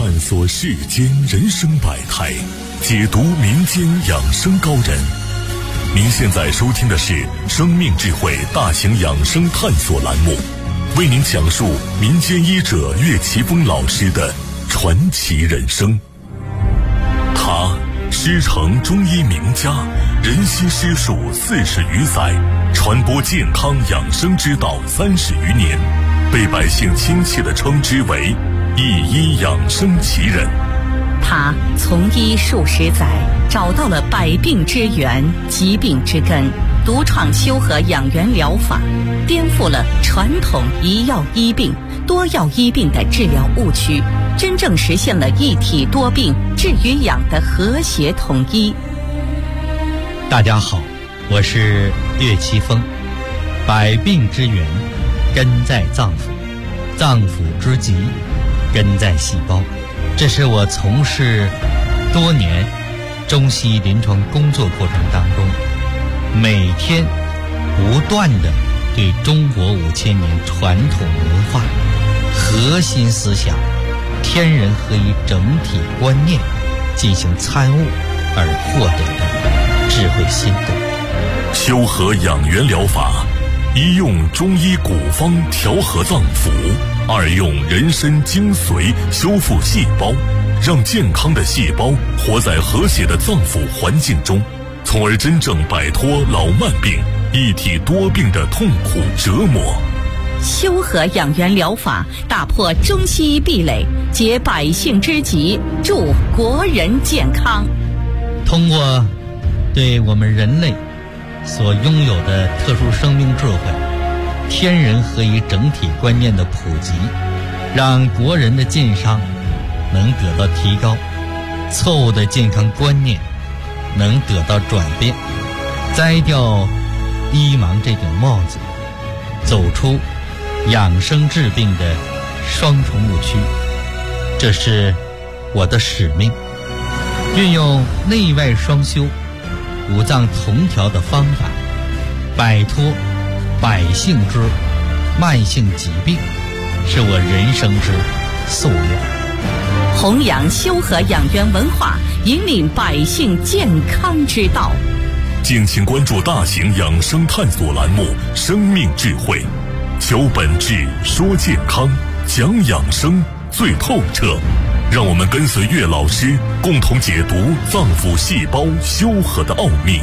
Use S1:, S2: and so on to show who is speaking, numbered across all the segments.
S1: 探索世间人生百态，解读民间养生高人。您现在收听的是生命智慧大型养生探索栏目，为您讲述民间医者岳奇峰老师的传奇人生。他师承中医名家，人悉师术40余载，传播健康养生之道30余年，被百姓亲切地称之为一医养生奇人。
S2: 他从医数十载，找到了百病之源、疾病之根，独创修和养元疗法，颠覆了传统一药医病、多药医病的治疗误区，真正实现了一体多病治与养的和谐统一。
S3: 大家好，我是岳奇峰。百病之源根在脏腑，脏腑之疾根在细胞。这是我从事多年中西医临床工作过程当中，每天不断地对中国5000年传统文化核心思想天人合一整体观念进行参悟而获得的智慧心得。
S1: 修和养元疗法，一用中医古方调和脏腑，二用人参精髓修复细胞，让健康的细胞活在和谐的脏腑环境中，从而真正摆脱老慢病、一体多病的痛苦折磨。
S2: 修和养元疗法打破中西医壁垒，解百姓之急，助国人健康。
S3: 通过对我们人类所拥有的特殊生命智慧、天人合一整体观念的普及，让国人的健康能得到提高，错误的健康观念能得到转变，摘掉医盲这顶帽子，走出养生治病的双重误区。这是我的使命，运用内外双修、五脏同调的方法，摆脱百姓之慢性疾病，是我人生之夙愿。
S2: 弘扬修和养元文化，引领百姓健康之道。
S1: 敬请关注大型养生探索栏目《生命智慧》，求本质，说健康，讲养生最透彻。让我们跟随岳老师，共同解读脏腑细胞修和的奥秘。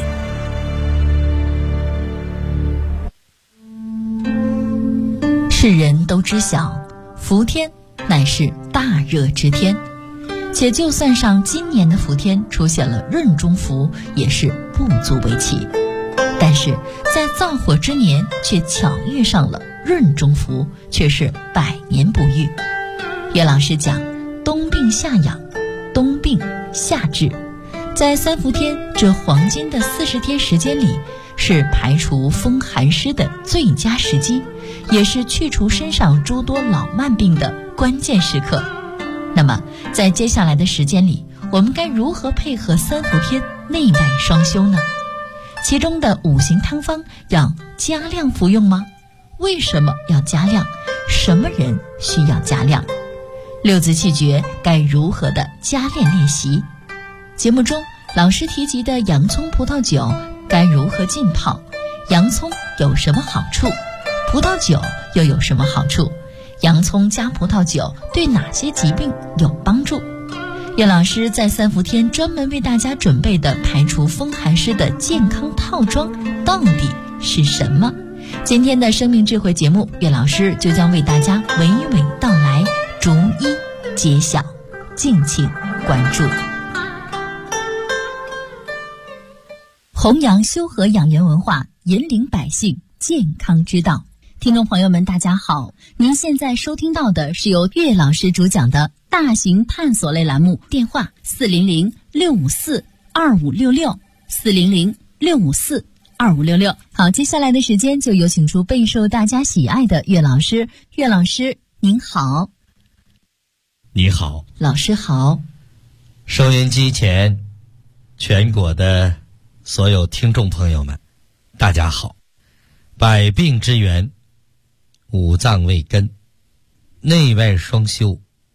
S4: 世人都知晓，伏天乃是大热之天，且就算上今年的伏天出现了闰中伏，也是不足为奇。但是在燥火之年，却巧遇上了闰中伏，却是百年不遇。岳老师讲，冬病夏养，冬病夏治，在三伏天这黄金的40天时间里，是排除风寒湿的最佳时机，也是去除身上诸多老慢病的关键时刻。那么在接下来的时间里，我们该如何配合三伏天内外双修呢？其中的5行汤方要加量服用吗？为什么要加量？什么人需要加量？6字气诀该如何的加练习？节目中老师提及的洋葱葡萄酒该如何浸泡？洋葱有什么好处？葡萄酒又有什么好处？洋葱加葡萄酒对哪些疾病有帮助？岳老师在三伏天专门为大家准备的排除风寒湿的健康套装到底是什么？今天的生命智慧节目，岳老师就将为大家娓娓道来，逐一揭晓，敬请关注。弘扬修和养元文化，引领百姓健康之道。听众朋友们大家好，您现在收听到的是由岳老师主讲的大型探索类栏目，电话400-654-2566 400-654-2566。好，接下来的时间就有请出备受大家喜爱的岳老师。岳老师您好。
S3: 你好，
S4: 老师好。
S3: 收音机前全国的所有听众朋友们大家好。百病之源，五脏为根，内外双修，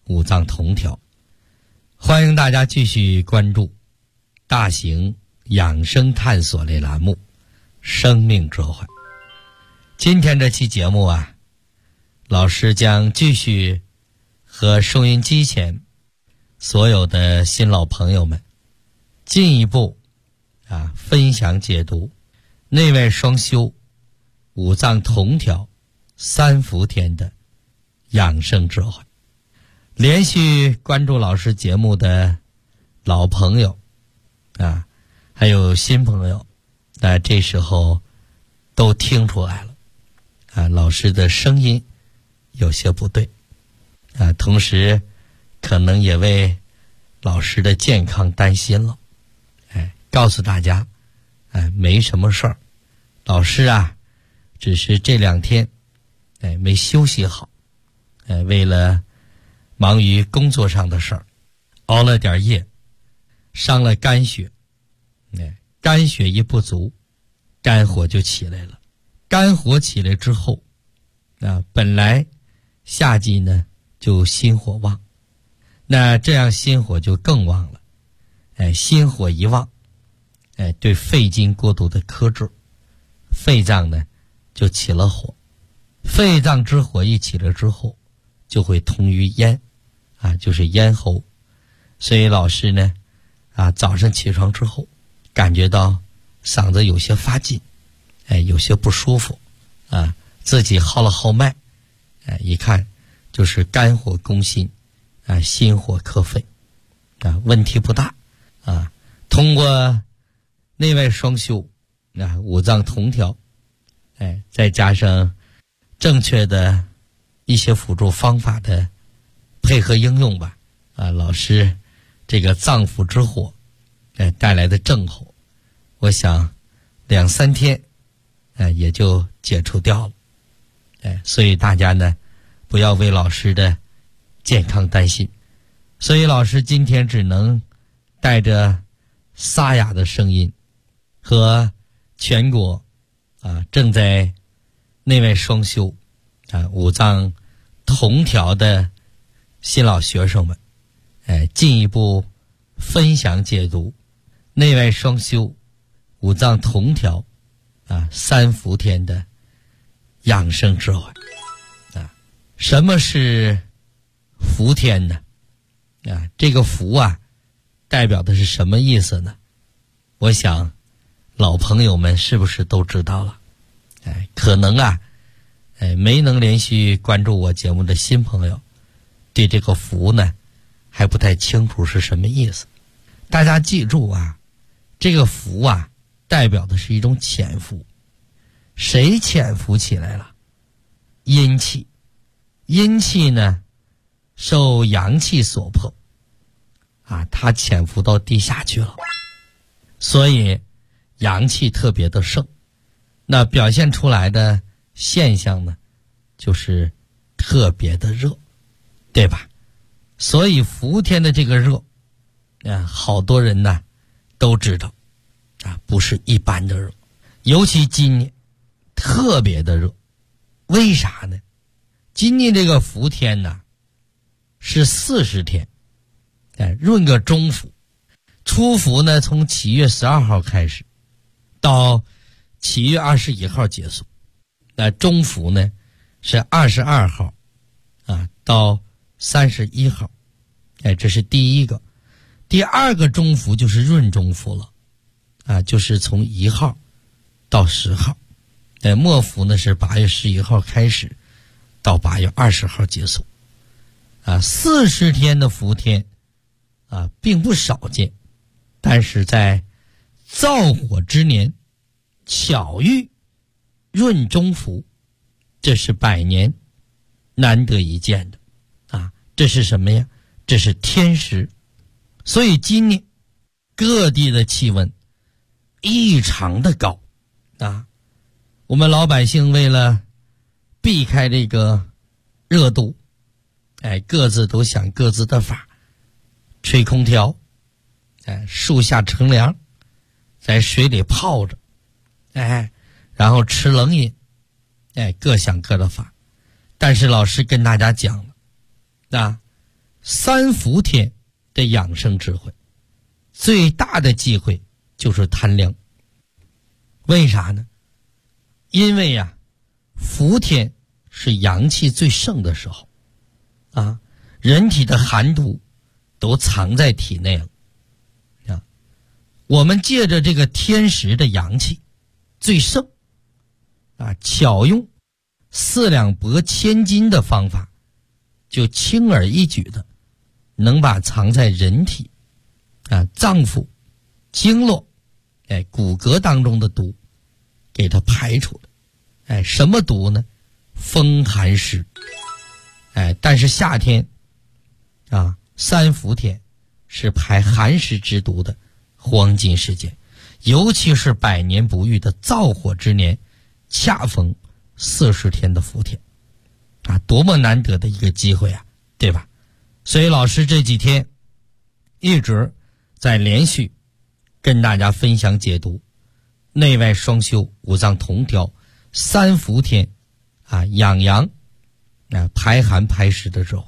S3: 五脏同调。欢迎大家继续关注大型养生探索类栏目《生命智慧》。今天这期节目啊，老师将继续和收音机前所有的新老朋友们进一步分享解读内外双修、五脏同调、三伏天的养生智慧。连续关注老师节目的老朋友还有新朋友这时候都听出来了老师的声音有些不对同时可能也为老师的健康担心了告诉大家没什么事儿，老师只是这2天没休息好为了忙于工作上的事儿熬了点夜，伤了肝血肝血一不足，肝火就起来了。肝火起来之后本来夏季呢就心火旺，那这样心火就更旺了心火一旺对肺经过度的克制，肺脏呢就起了火，肺脏之火一起了之后就会通于咽就是咽喉。所以老师呢早上起床之后感觉到嗓子有些发紧有些不舒服自己号了号脉一看就是肝火攻心心火克肺问题不大通过内外双修五脏同调再加上正确的一些辅助方法的配合应用吧老师这个脏腑之火带来的症候，我想2-3天也就解除掉了所以大家呢不要为老师的健康担心。所以老师今天只能带着沙哑的声音和全国正在内外双修五脏同调的新老学生们进一步分享解读内外双修、五脏同调三伏天的养生智慧什么是伏天呢这个伏代表的是什么意思呢？我想老朋友们是不是都知道了可能没能连续关注我节目的新朋友对这个伏呢还不太清楚是什么意思。大家记住这个伏代表的是一种潜伏。谁潜伏起来了？阴气。阴气呢受阳气所迫它潜伏到地下去了，所以阳气特别的盛，那表现出来的现象呢就是特别的热，对吧？所以伏天的这个热好多人呢都知道不是一般的热，尤其今年特别的热。为啥呢？今年这个伏天呢是40天闰个中伏。初伏呢从7月12号开始到7月21号结束，那中伏呢是22号到31号这是第一个。第二个中伏就是闰中伏了就是从1号到10号末伏呢是8月11号开始到8月20号结束40天的伏天并不少见，但是在燥火之年巧遇闰中伏，这是100年难得一见的这是什么呀？这是天时。所以今年各地的气温异常的高我们老百姓为了避开这个热度各自都想各自的法，吹空调树下乘凉，在水里泡着然后吃冷饮各想各的法。但是老师跟大家讲了三伏天的养生智慧，最大的忌讳就是贪凉。为啥呢？因为呀，伏天是阳气最盛的时候啊，人体的寒毒都藏在体内了啊。我们借着这个天时的阳气最盛啊，巧用4两拨千斤的方法，就轻而易举的能把藏在人体啊脏腑、经络、骨骼当中的毒给它排出来。什么毒呢？风寒湿。但是夏天啊，三伏天是排寒湿之毒的黄金时间，尤其是百年不遇的燥火之年，恰逢40天的伏天啊，多么难得的一个机会啊，对吧？所以老师这几天一直在连续跟大家分享解读内外双修、五脏同调、三伏天啊养阳啊排寒排湿的智慧。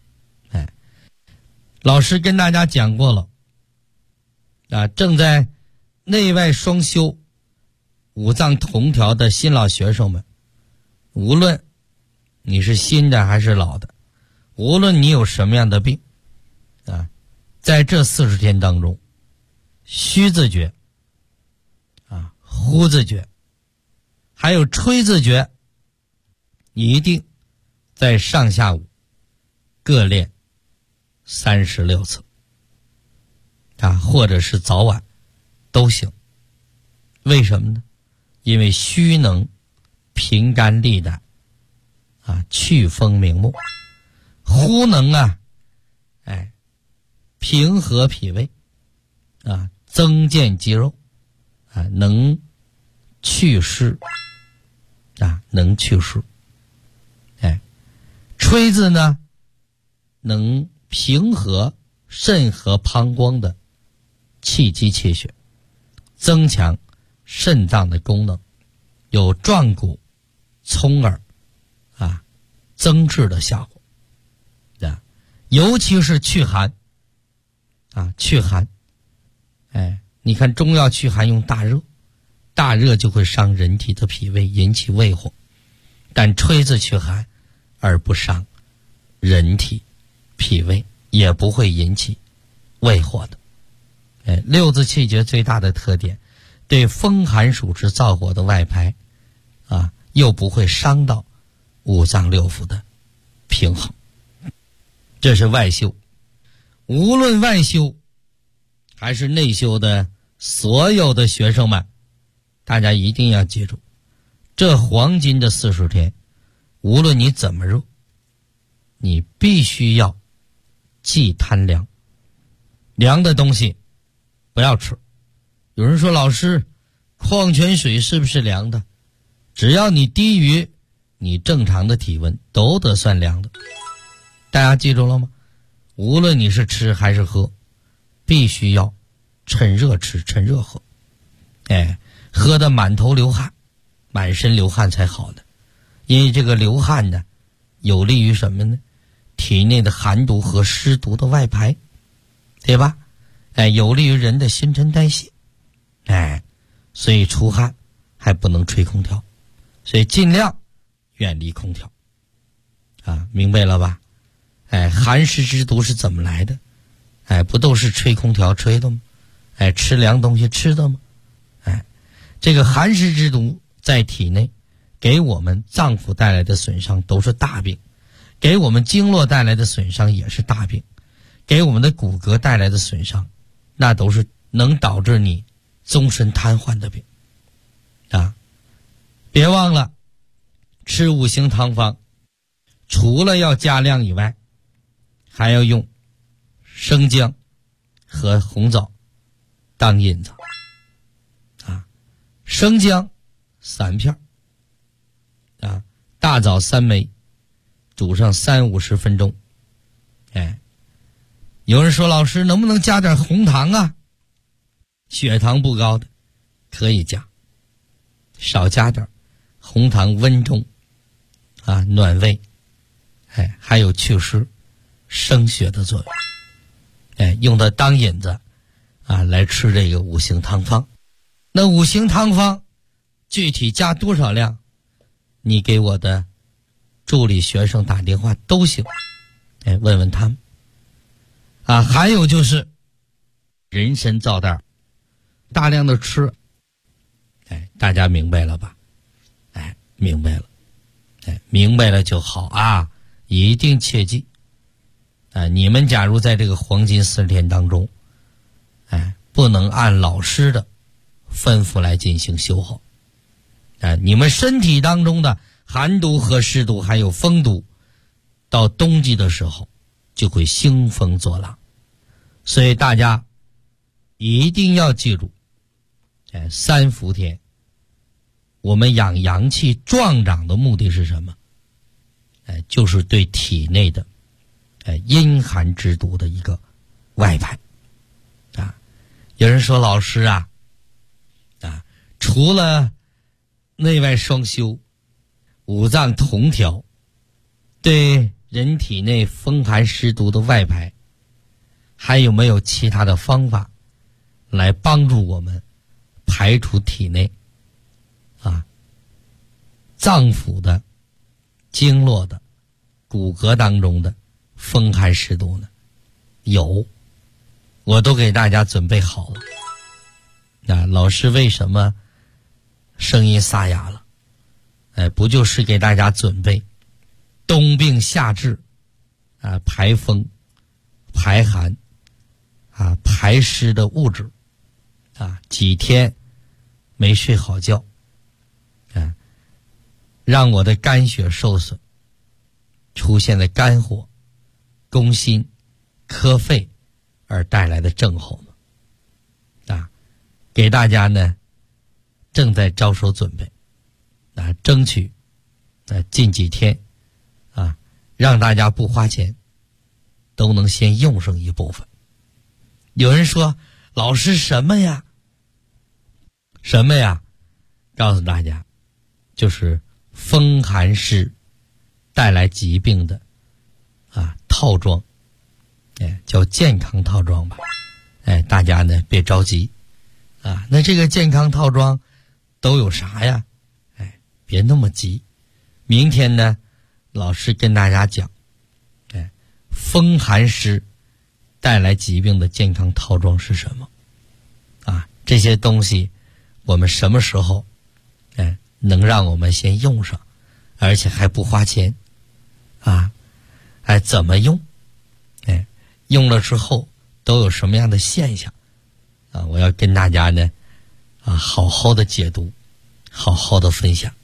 S3: 老师跟大家讲过了啊，正在内外双修、五脏同调的新老学生们，无论你是新的还是老的，无论你有什么样的病啊，在这40天当中，虚字诀啊、呼字诀还有吹字诀，你一定在上下午各练36次啊，或者是早晚都行。为什么呢？因为虚能平肝利胆啊，祛风明目；呼能啊，平和脾胃啊，增健肌肉啊，能祛湿啊，能祛湿。吹字呢，能平和肾和膀胱的气机气血，增强肾脏的功能，有壮骨聪耳啊增智的效果啊，尤其是祛寒啊，祛寒。你看中药祛寒用大热，大热就会伤人体的脾胃，引起胃火，但吹字祛寒而不伤人体脾胃，也不会引起胃火的。六字气诀最大的特点，对风寒暑湿燥火的外排啊，又不会伤到五脏六腑的平衡。这是外修。无论外修还是内修的所有的学生们，大家一定要记住，这黄金的40天，无论你怎么热，你必须要忌贪凉，凉的东西不要吃。有人说，老师，矿泉水是不是凉的？只要你低于你正常的体温，都得算凉的。大家记住了吗？无论你是吃还是喝，必须要趁热吃，趁热喝。喝得满头流汗，满身流汗才好的。因为这个流汗呢，有利于什么呢？体内的寒毒和湿毒的外排，对吧？有利于人的新陈代谢。所以出汗还不能吹空调，所以尽量远离空调啊，明白了吧？寒湿之毒是怎么来的？不都是吹空调吹的吗？吃凉东西吃的吗？这个寒湿之毒在体内给我们脏腑带来的损伤都是大病，给我们经络带来的损伤也是大病，给我们的骨骼带来的损伤，那都是能导致你终身瘫痪的病啊！别忘了吃5行汤方，除了要加量以外，还要用生姜和红枣当引子啊，生姜3片啊，大枣3枚，煮上30-50分钟。有人说，老师能不能加点红糖啊？血糖不高的可以加，少加点。红糖温中啊，暖胃，还有祛湿， 生血的作用，用它当引子来吃这个五行汤方。那五行汤方具体加多少量，你给我的助理学生打电话都行，问问他们。还有就是人参皂袋大量的吃，大家明白了吧？明白了，明白了就好啊！一定切记，你们假如在这个黄金40天当中，不能按老师的吩咐来进行修好，你们身体当中的寒毒和湿毒还有风毒，到冬季的时候就会兴风作浪，所以大家一定要记住，3伏天我们养阳气壮长的目的是什么？就是对体内的阴寒之毒的一个外排。有人说老师除了内外双修、五脏同调，对人体内风寒湿毒的外排，还有没有其他的方法来帮助我们排除体内脏腑的、经络的、骨骼当中的风寒湿毒呢？有，我都给大家准备好了。老师为什么声音沙哑了？不就是给大家准备冬病夏治排风、排寒排湿的物质几天没睡好觉让我的肝血受损，出现了肝火攻心克肺而带来的症候呢？给大家呢正在着手准备争取近几天让大家不花钱都能先用上一部分。有人说老师什么呀？什么呀？告诉大家，就是风寒湿带来疾病的套装，叫健康套装吧。大家呢别着急那这个健康套装都有啥呀？别那么急，明天呢老师跟大家讲风寒湿带来疾病的健康套装是什么这些东西我们什么时候能让我们先用上，而且还不花钱怎么用用了之后都有什么样的现象我要跟大家呢好好的解读，好好的分享。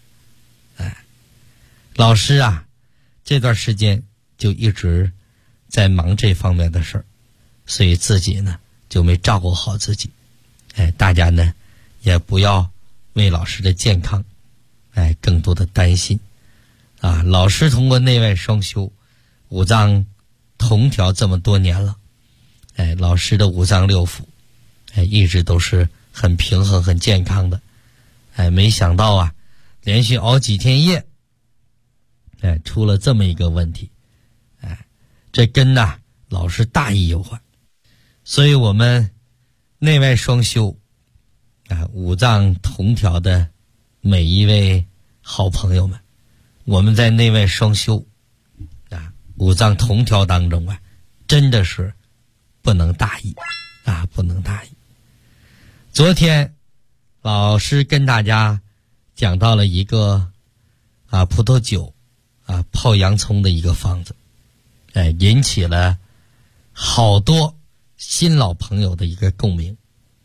S3: 老师这段时间就一直在忙这方面的事儿，所以自己呢就没照顾好自己。大家呢也不要为老师的健康更多的担心老师通过内外双修、五脏同调这么多年了，老师的五脏六腑一直都是很平衡很健康的。没想到连续熬几天夜出了这么一个问题。这跟老师大意有关。所以我们内外双修五脏同调的每一位好朋友们，我们在内外双修五脏同调当中真的是不能大意不能大意。昨天老师跟大家讲到了一个葡萄酒泡洋葱的一个方子，引起了好多新老朋友的一个共鸣。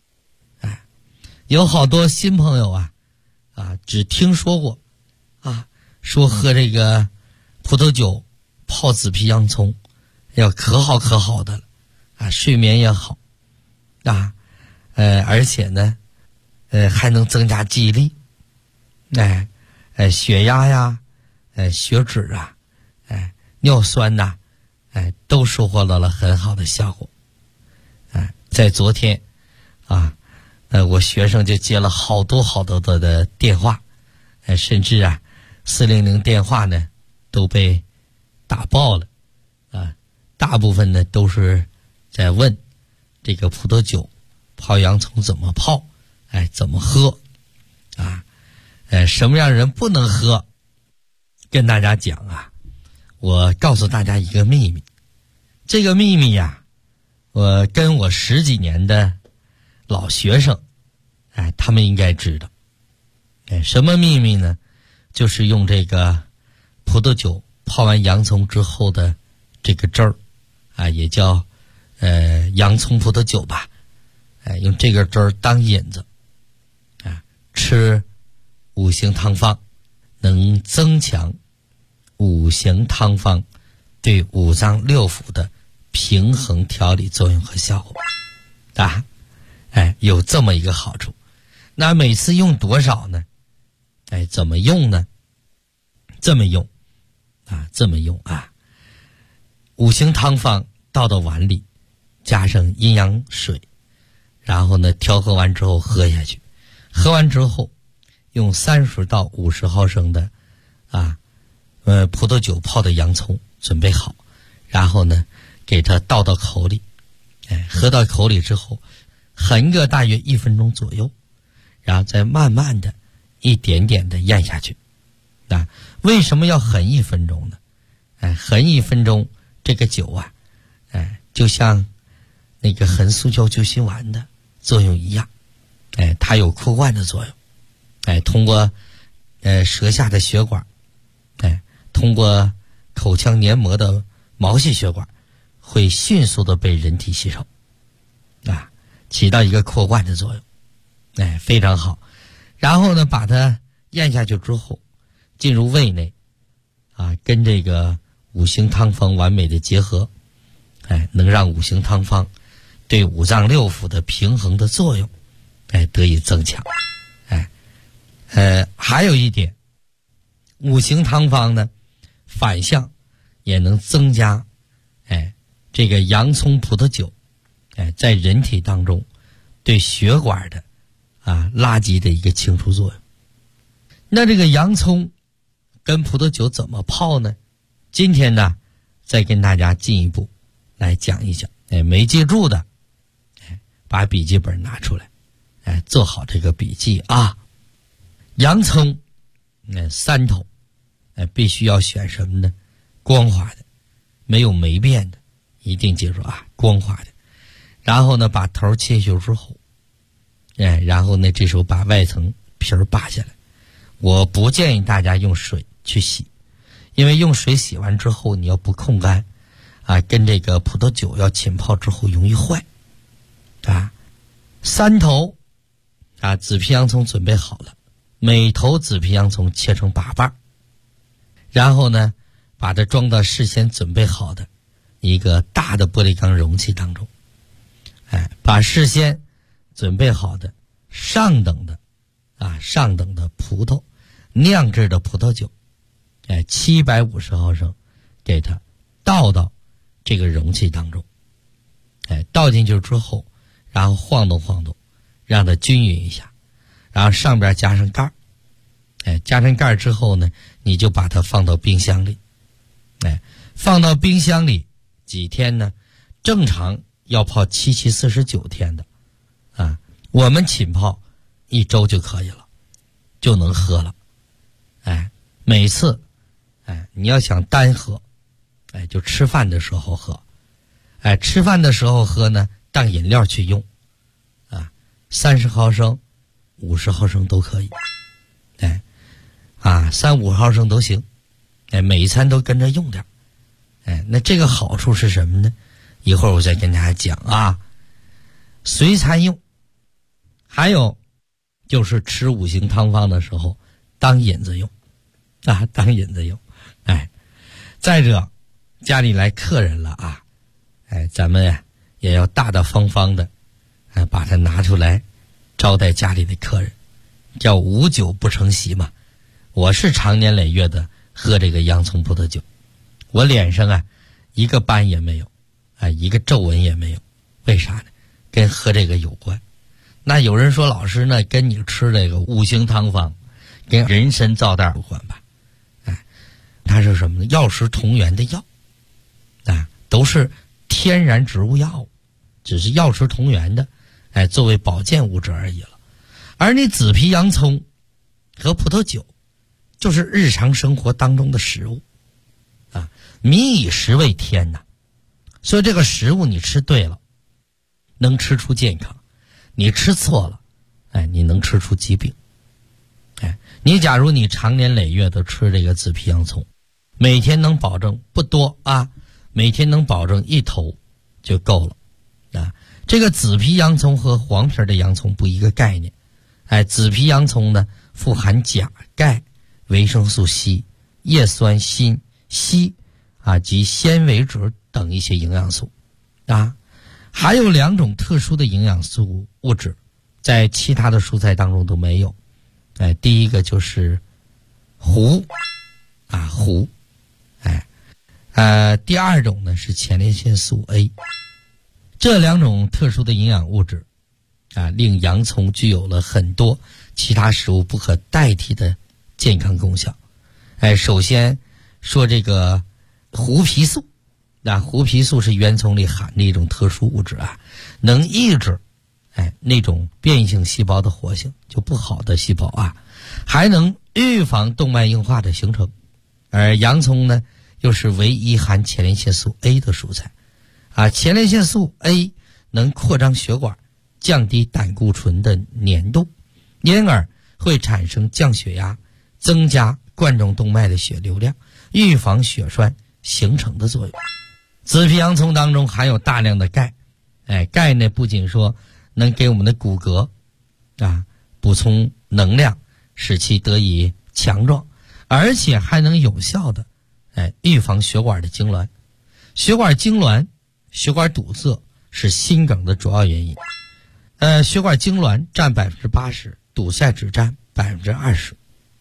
S3: 有好多新朋友只听说过说喝这个葡萄酒泡紫皮洋葱可好可好的了睡眠也好而且呢还能增加记忆力，血压呀血脂尿酸都收获到了很好的效果。在昨天我学生就接了好多好多的电话，甚至400电话呢都被打爆了，打大部分呢都是在问这个葡萄酒泡洋葱怎么泡，怎么喝啊？什么样人不能喝？跟大家讲啊，我告诉大家一个秘密。这个秘密呀，我跟我10几年的老学生，他们应该知道。什么秘密呢？就是用这个葡萄酒泡完洋葱之后的这个汁儿，也叫洋葱葡萄酒吧，用这个汁儿当引子，吃五行汤方，能增强五行汤方对五脏六腑的平衡调理作用和效果啊，有这么一个好处。那每次用多少呢？怎么用呢？这么用啊，五行汤方倒到碗里，加上阴阳水，然后呢调和完之后喝下去。喝完之后用30到50毫升的葡萄酒泡的洋葱准备好，然后呢给它倒到口里，喝到口里之后含个大约1分钟左右，然后再慢慢的一点点的咽下去。为什么要含1分钟呢？含1分钟，这个酒啊，就像那个含速效救心丸的作用一样，它有扩灌的作用，通过舌下的血管，通过口腔黏膜的毛细血管，会迅速的被人体吸收，起到一个扩灌的作用，非常好。然后呢，把它咽下去之后，进入胃内，跟这个五行汤方完美的结合，能让五行汤方对五脏六腑的平衡的作用，得以增强。还有一点，五行汤方呢，反向也能增加，这个洋葱葡萄酒，在人体当中对血管的垃圾的一个清除作用。那这个洋葱跟葡萄酒怎么泡呢？今天呢，再跟大家进一步来讲一讲。没记住的，把笔记本拿出来，做好这个笔记啊。洋葱3头，必须要选什么呢？光滑的，没有霉变的，一定记住啊，光滑的。然后呢，把头切削之后，然后呢，这时候把外层皮儿扒下来。我不建议大家用水去洗，因为用水洗完之后，你要不控干，跟这个葡萄酒要浸泡之后容易坏。3头紫皮洋葱准备好了，每头紫皮洋葱切成8瓣，然后呢，把它装到事先准备好的一个大的玻璃缸容器当中，把事先准备好的上等的葡萄酿制的葡萄酒，750毫升，给它倒到这个容器当中，倒进去之后，然后晃动晃动，让它均匀一下，然后上边加上盖儿，加上盖儿之后呢，你就把它放到冰箱里，放到冰箱里几天呢？正常要泡7、49天的，我们浸泡1周就可以了，就能喝了。每次，你要想单喝，就吃饭的时候喝，吃饭的时候喝呢，当饮料去用，30毫升、50毫升都可以，3-5毫升都行，每一餐都跟着用点，那这个好处是什么呢？一会儿我再跟大家讲啊，随餐用。还有就是吃五行汤方的时候当引子用，当引子用。再者家里来客人了啊，咱们也要大大方方的把它拿出来招待家里的客人，叫无酒不成席嘛。我是常年累月的喝这个洋葱葡萄酒，我脸上一个斑也没有，一个皱纹也没有。为啥呢？跟喝这个有关。那有人说，老师呢，跟你吃这个五行汤方跟人参皂袋有关吧？它是什么呢？药食同源的药，都都是天然植物药物，只是药食同源的，作为保健物质而已了。而你紫皮洋葱和葡萄酒就是日常生活当中的食物啊，民以食为天呐。所以这个食物你吃对了，能吃出健康；你吃错了，你能吃出疾病。你假如你长年累月的吃这个紫皮洋葱，每天能保证不多啊，每天能保证1头就够了啊。这个紫皮洋葱和黄皮的洋葱不一个概念。紫皮洋葱呢，富含钾、钙、维生素 C、叶酸锌及纤维质等一些营养素啊。还有2种特殊的营养素物质，在其他的蔬菜当中都没有。第一个就是麸，第2种呢是前列腺素 A。这2种特殊的营养物质令洋葱具有了很多其他食物不可代替的健康功效。首先说这个胡皮素，胡皮素是圆葱里含的一种特殊物质能抑制那种变异性细胞的活性，就不好的细胞还能预防动脉硬化的形成。而洋葱呢，又是唯一含前列腺素 A 的蔬菜前列腺素 A 能扩张血管，降低胆固醇的粘度，因而会产生降血压、增加冠状动脉的血流量，预防血栓形成的作用。紫皮洋葱当中含有大量的钙，钙呢不仅说能给我们的骨骼补充能量，使其得以强壮，而且还能有效的预防血管的痉挛。血管痉挛、血管堵塞是心梗的主要原因。血管痉挛占 80%， 堵塞只占 20%。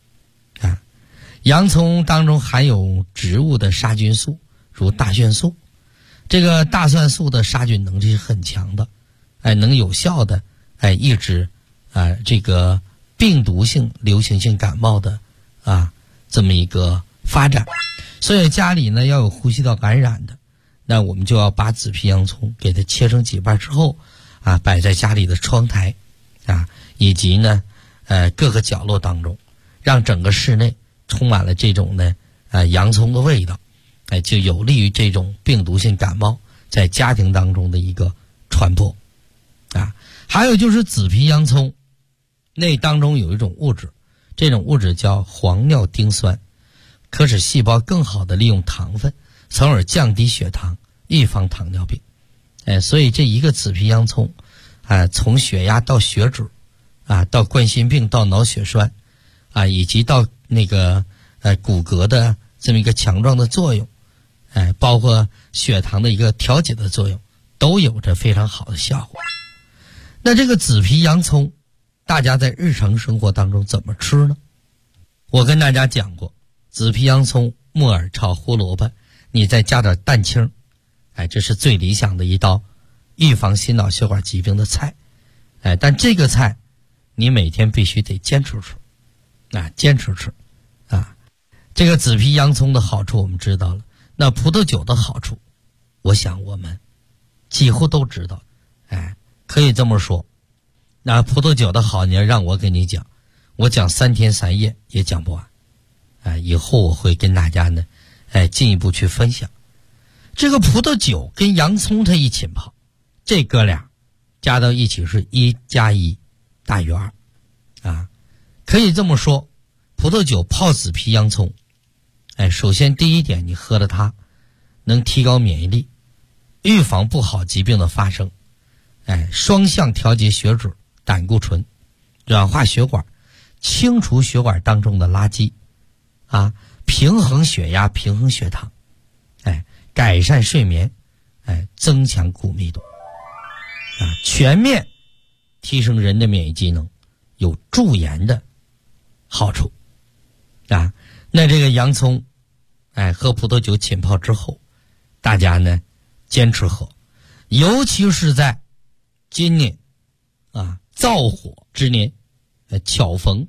S3: 洋葱当中含有植物的杀菌素，如大蒜素。这个大蒜素的杀菌能力是很强的，能有效的抑制这个病毒性流行性感冒的这么一个发展。所以家里呢要有呼吸道感染的，那我们就要把紫皮洋葱给它切成几瓣之后摆在家里的窗台以及呢各个角落当中，让整个室内充满了这种呢洋葱的味道，就有利于这种病毒性感冒在家庭当中的一个传播还有就是紫皮洋葱那当中有一种物质，这种物质叫磺尿丁酸，可使细胞更好的利用糖分，从而降低血糖，预防糖尿病。所以这一个紫皮洋葱从血压到血脂到冠心病到脑血栓以及到那个骨骼的这么一个强壮的作用，包括血糖的一个调节的作用，都有着非常好的效果。那这个紫皮洋葱大家在日常生活当中怎么吃呢？我跟大家讲过，紫皮洋葱、木耳炒胡萝卜，你再加点蛋清，这是最理想的一道预防心脑血管疾病的菜。但这个菜你每天必须得坚持吃坚持吃这个紫皮洋葱的好处我们知道了，那葡萄酒的好处我想我们几乎都知道。可以这么说，那葡萄酒的好，你要让我给你讲，我讲3天3夜也讲不完。以后我会跟大家呢进一步去分享。这个葡萄酒跟洋葱它一起泡，这哥俩加到一起是1加1大于2可以这么说，葡萄酒泡紫皮洋葱首先第一点，你喝了它能提高免疫力，预防不好疾病的发生，双向调节血脂、胆固醇，软化血管，清除血管当中的垃圾平衡血压、平衡血糖，改善睡眠，增强骨密度，全面提升人的免疫机能，有驻颜的好处那这个洋葱喝葡萄酒浸泡之后，大家呢坚持喝，尤其是在今年燥火之年，巧逢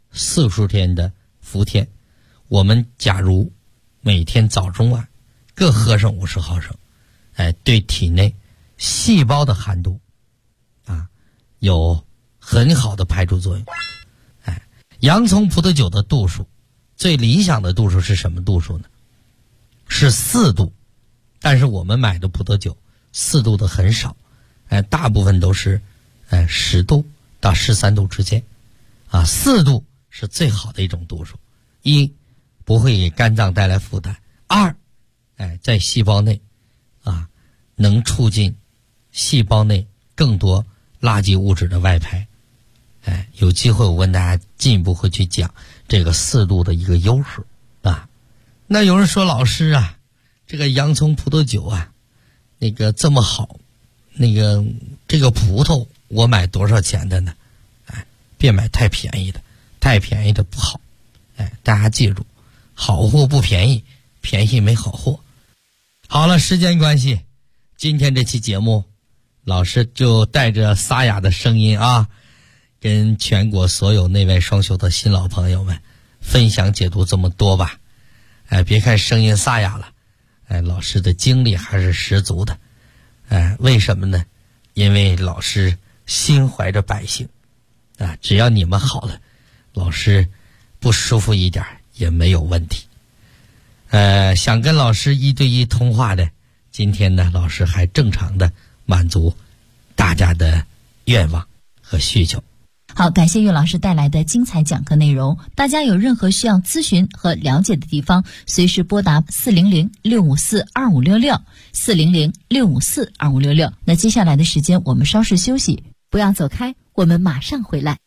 S3: 40天的伏天，我们假如每天早中晚各喝上50毫升， 对体内细胞的寒毒有很好的排除作用。洋葱葡萄酒的度数，最理想的度数是什么度数呢？是4度，但是我们买的葡萄酒4度的很少，大部分都是10度到13度之间，4度是最好的一种度数。一，不会给肝脏带来负担；二，在细胞内能促进细胞内更多垃圾物质的外排。有机会我跟大家进一步会去讲这个4度的一个优势那有人说，老师这个洋葱葡萄酒那个这么好，那个这个葡萄我买多少钱的呢？别买太便宜的，太便宜的不好。大家记住，好货不便宜，便宜没好货。好了，时间关系，今天这期节目老师就带着沙哑的声音跟全国所有内外双修的新老朋友们分享解读这么多吧。别看声音沙哑了，老师的精力还是十足的。为什么呢？因为老师心怀着百姓只要你们好了，老师不舒服一点也没有问题。想跟老师1对1通话的，今天呢，老师还正常的满足大家的愿望和需求。
S4: 好，感谢岳老师带来的精彩讲课内容。大家有任何需要咨询和了解的地方，随时拨打400-654-2566 400-654-2566。那接下来的时间我们稍事休息，不要走开，我们马上回来。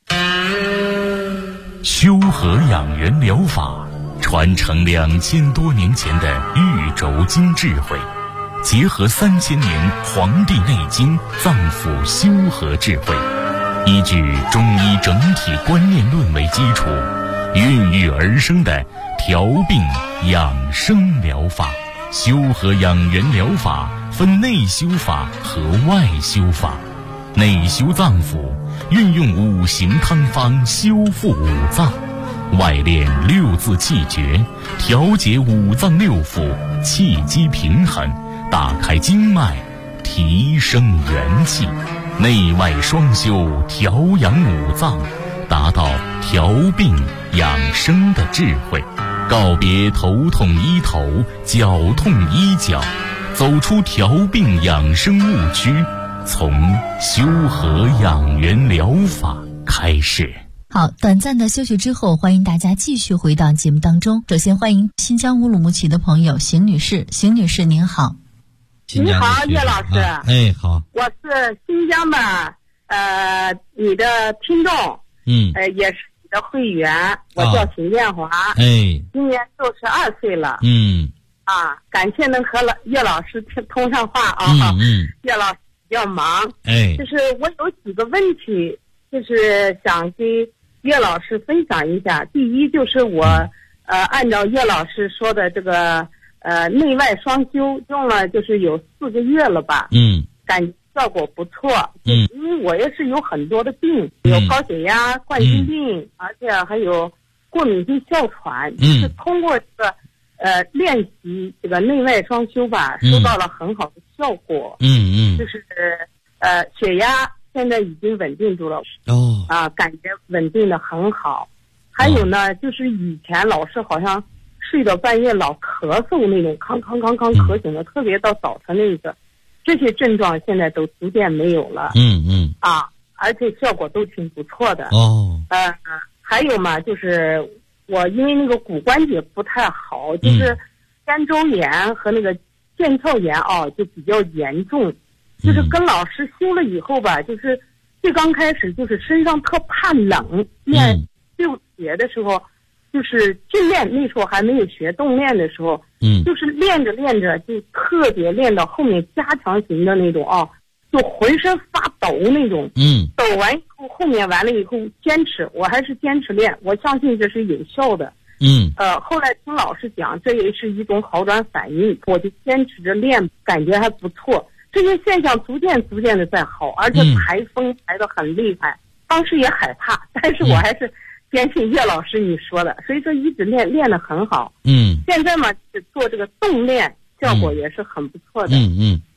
S1: 修和养元疗法传承2000多年前的玉轴经智慧，结合3000年《黄帝内经》脏腑修和智慧，依据中医整体观念论为基础，孕育而生的调病养生疗法。修和养元疗法分内修法和外修法。内修脏腑，运用5行汤方修复5脏；外练6字气诀，调节5脏6腑，气机平衡，打开经脉，提升元气。内外双修，调养5脏，达到调病养生的智慧。告别头痛医头，脚痛医脚，走出调病养生误区，从修和养元疗法开始。
S4: 好，短暂的休息之后，欢迎大家继续回到节目当中。首先欢迎新疆乌鲁木齐的朋友邢女士。邢女士您好。
S5: 你好，岳老师。
S3: 好。
S5: 我是新疆的你的听众，也是你的会员，我叫邢建华，今年62岁了，感谢能和岳老师通上话岳老师比较忙，就是我有几个问题，就是想跟岳老师分享一下。第一就是我按照岳老师说的这个内外双修用了就是有4个月了吧，感觉效果不错，因为我也是有很多的病，有高血压、冠心病，而且还有过敏性哮喘，就是通过这个练习这个内外双修吧，收到了很好的效果，就是血压现在已经稳定住了，感觉稳定的很好。还有呢，就是以前老是好像睡到半夜老咳嗽那种，康咳醒的，特别到早晨那个，这些症状现在都逐渐没有了。而且效果都挺不错的。还有嘛，就是我因为那个骨关节不太好，就是肩周炎和那个腱鞘炎就比较严重。就是跟老师修了以后吧，就是最刚开始就是身上特怕冷，练六节的时候。就是训练那时候还没有学动练的时候，就是练着练着就特别练到后面加强型的那种就浑身发抖那种，抖完以后后面完了以后坚持，我还是坚持练，我相信这是有效的。后来听老师讲，这也是一种好转反应，我就坚持着练，感觉还不错。这些现象逐渐的在好，而且排风排得很厉害，当时也害怕，但是我还是坚信岳老师你说的，所以说一直练得很好。现在嘛，做这个动练效果也是很不错的。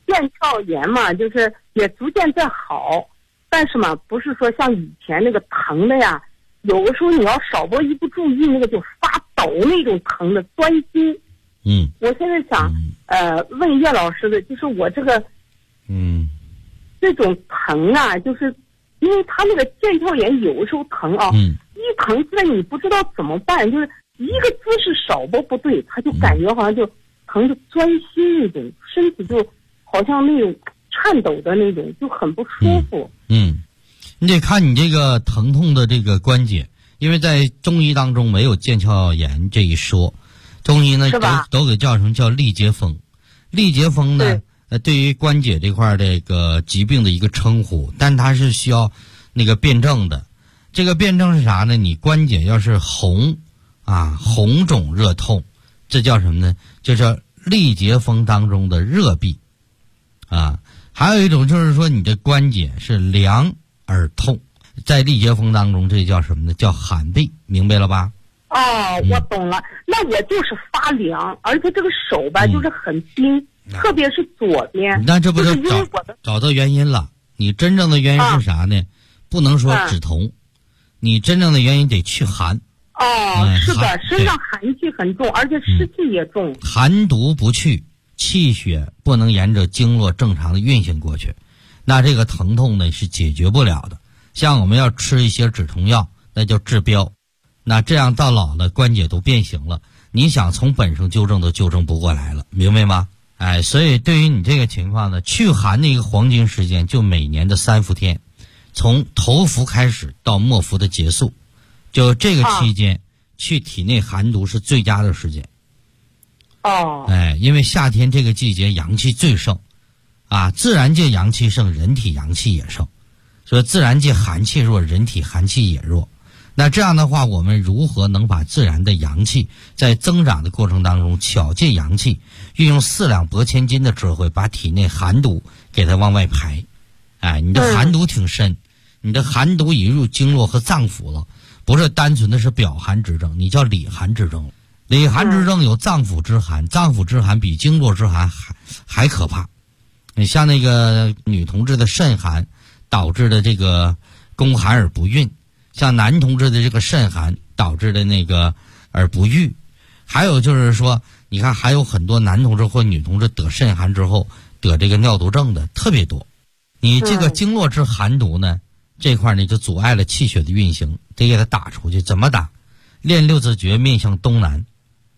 S5: 腱鞘炎嘛，就是也逐渐在好，但是嘛，不是说像以前那个疼的呀，有的时候你要稍微一不注意，那个就发抖那种疼的钻心。我现在想问叶老师的，就是我这个这种疼啊，就是因为他那个腱鞘炎有的时候疼啊，一疼出来你不知道怎么办，就是一个姿势稍不对，他就感觉好像就疼的钻心那种，身体就好像那种颤抖的那种，就很不舒服。
S3: 你得看你这个疼痛的这个关节，因为在中医当中没有腱鞘炎这一说，中医呢都给叫成叫历节风。历节风呢，对于关节这块这个疾病的一个称呼，但它是需要那个辩证的。这个辩证是啥呢？你关节要是红肿热痛，这叫什么呢？这叫历节风当中的热痹啊。还有一种就是说你的关节是凉而痛，在历节风当中这叫什么呢？叫寒痹，明白了吧？
S5: 我懂了。那我就是发凉，而且这个手吧就是很冰，特别是左边。
S3: 那这不就找到原因了？你真正的原因是啥呢？不能说止痛，你真正的原因得去寒。
S5: 是的，身上寒气很重，而且湿气也重。
S3: 寒毒不去，气血不能沿着经络正常的运行过去，那这个疼痛呢是解决不了的。像我们要吃一些止痛药，那叫治标，那这样到老了关节都变形了，你想从本上纠正都纠正不过来了，明白吗？所以对于你这个情况呢，祛寒的一个黄金时间就每年的3伏天，从头伏开始到末伏的结束，就这个期间去体内寒毒是最佳的时间。因为夏天这个季节阳气最盛自然界阳气盛，人体阳气也盛，所以自然界寒气弱，人体寒气也弱。那这样的话，我们如何能把自然的阳气在增长的过程当中巧借阳气，运用4两拨千斤的智慧，把体内寒毒给它往外排。你的寒毒挺深，你的寒毒已入经络和脏腑了，不是单纯的是表寒之症，你叫里寒之症。里寒之症有脏腑之寒，脏腑之寒比经络之寒还可怕。你像那个女同志的肾寒导致的这个宫寒而不孕，像男同志的这个肾寒导致的那个而不育，还有就是说你看还有很多男同志或女同志得肾寒之后得这个尿毒症的特别多。你这个经络之寒毒呢，这块呢就阻碍了气血的运行，得给它打出去。怎么打？练6字诀面向东南。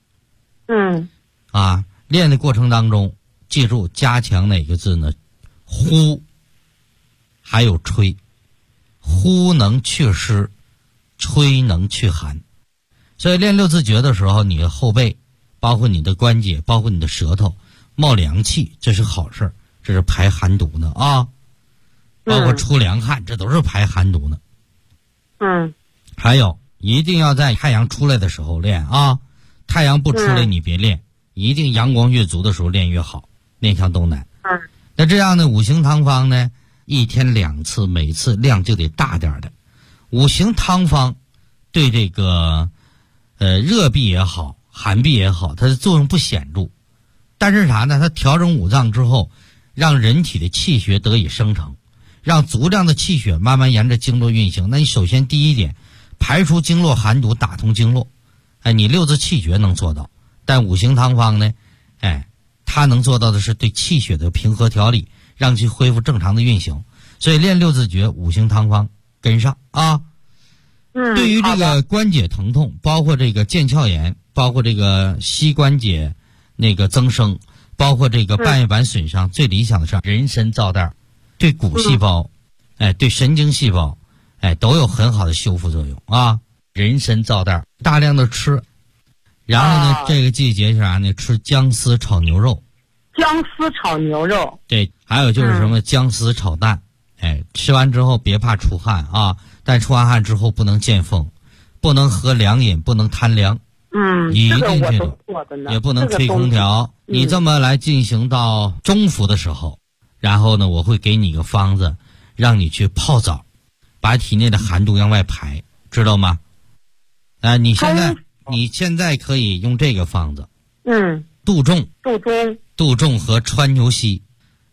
S3: 练的过程当中记住加强哪个字呢？呼还有吹。呼能祛湿，吹能祛寒。所以练6字诀的时候，你的后背包括你的关节包括你的舌头冒凉气，这是好事，这是排寒毒呢包括出凉汗，这都是排寒毒呢。还有一定要在太阳出来的时候练太阳不出来你别练，一定阳光越足的时候练越好，面向东南。那这样的五行汤方呢，1天2次，每次量就得大点的。五行汤方对这个热痹也好寒痹也好，它的作用不显著，但是啥呢？它调整五脏之后，让人体的气血得以生成，让足量的气血慢慢沿着经络运行。那你首先第一点，排除经络寒毒，打通经络。你6字气诀能做到，但五行汤方呢它能做到的是对气血的平和调理，让其恢复正常的运行。所以练6字诀五行汤方跟上对于这个关节疼痛，包括这个腱鞘炎，包括这个膝关节那个增生，包括这个半月板损伤，最理想的是人参皂袋，对骨细胞对神经细胞都有很好的修复作用人参皂袋大量的吃。然后呢这个季节是啥呢？吃姜丝炒牛肉。
S5: 姜丝炒牛肉。
S3: 对，还有就是什么姜丝炒蛋。吃完之后别怕出汗但出完汗之后不能见风，不能喝凉饮，不能贪凉。一定这个也不能吹空调。你这么来进行到中伏的时候，然后呢我会给你一个方子，让你去泡澡，把体内的寒毒往外排，知道吗？你现在可以用这个方子。杜仲和川牛膝，